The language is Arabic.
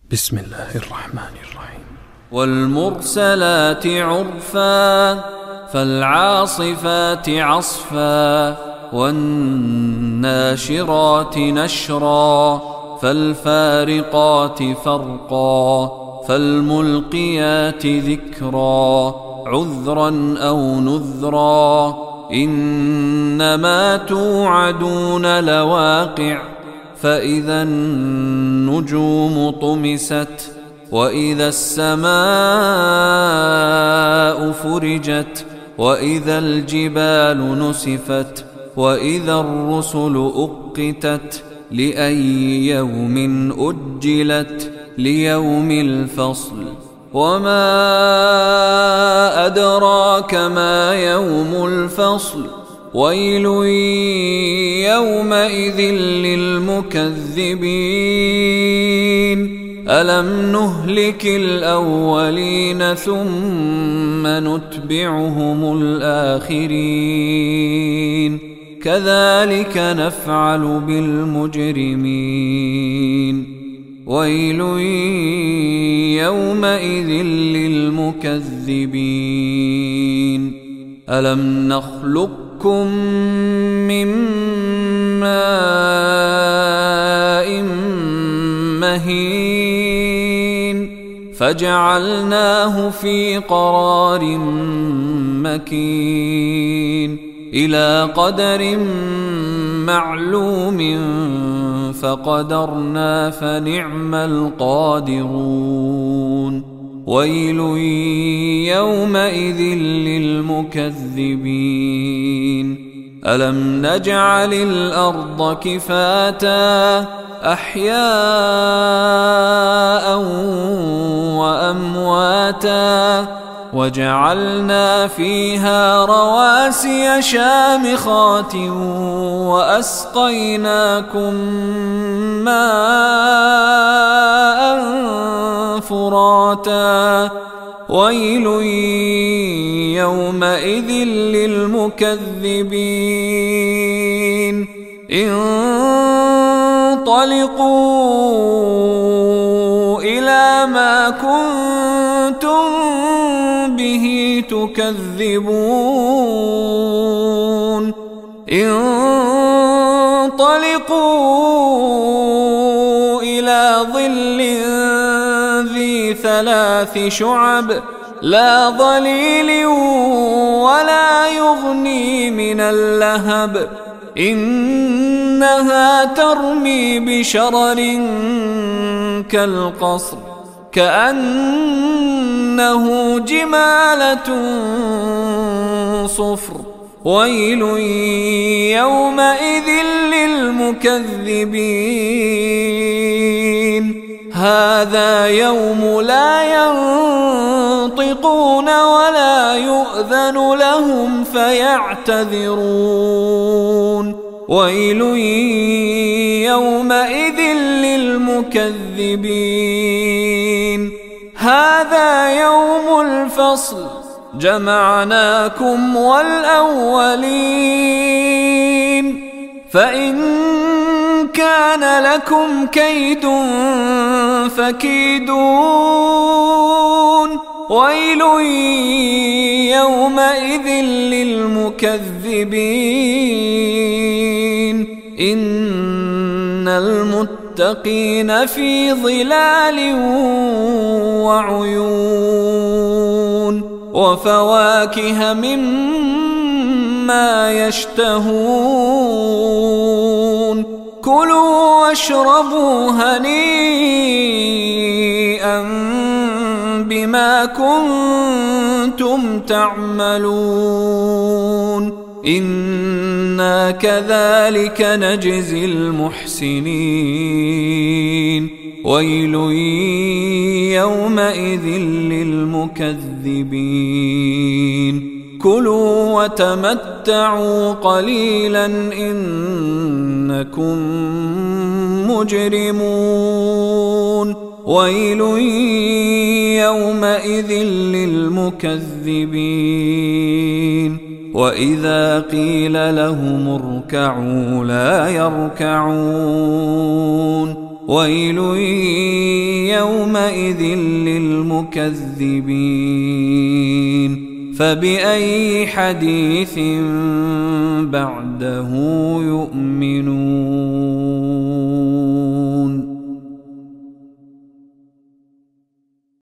بسم الله الرحمن الرحيم. والمرسلات عرفا فالعاصفات عصفا والناشرات نشرا فالفارقات فرقا فالملقيات ذكرا عذرا أو نذرا إنما توعدون لواقع فإذا النجوم طمست وإذا السماء فرجت وإذا الجبال نسفت وإذا الرسل أقتت لأي يوم أجلت ليوم الفصل وما أدراك ما يوم الفصل ويل يومئذ للمكذبين ألم نهلك الأولين ثم نتبعهم الآخرين كذلك نفعل بالمجرمين ويل يومئذ للمكذبين ألم نخلقكم من ماء مهين فجعلناه في قرار مكين إلى قدر معلوم فقدرنا فنعم القادرون ويل يومئذ للمكذبين ألم نجعل الأرض كفاتا أحياء وأمواتا وجعلنا فيها رواسي شامخات وأسقيناكم ماء فراتا ويل يومئذ للمكذبين انطلقوا إلى ما كنتم به تكذبون انطلقوا إلى ظل ذي ثلاث شعب لا ظليل ولا يغني من اللهب إنها ترمي بشرر كالقصر كأنه جمالة صفر ويل يومئذ للمكذبين هذا يوم لا ينطقون ولا يؤذن لهم فيعتذرون ويل يومئذ للمكذبين هذا يوم الفصل جمعناكم والأولين فإن كان لكم كيد فكيدون ويل يومئذ للمكذبين إن المتقين في ظلال وعيون وفواكه مما يشتهون كلوا واشربوا هنيئا بما كنتم تعملون إنا كذلك نجزي المحسنين ويل يومئذ للمكذبين كلوا وتمتعوا قليلا إنكم مجرمون ويل يومئذ للمكذبين وإذا قيل لهم اركعوا لا يركعون ويل يومئذ للمكذبين فبأي حديث بعده يؤمنون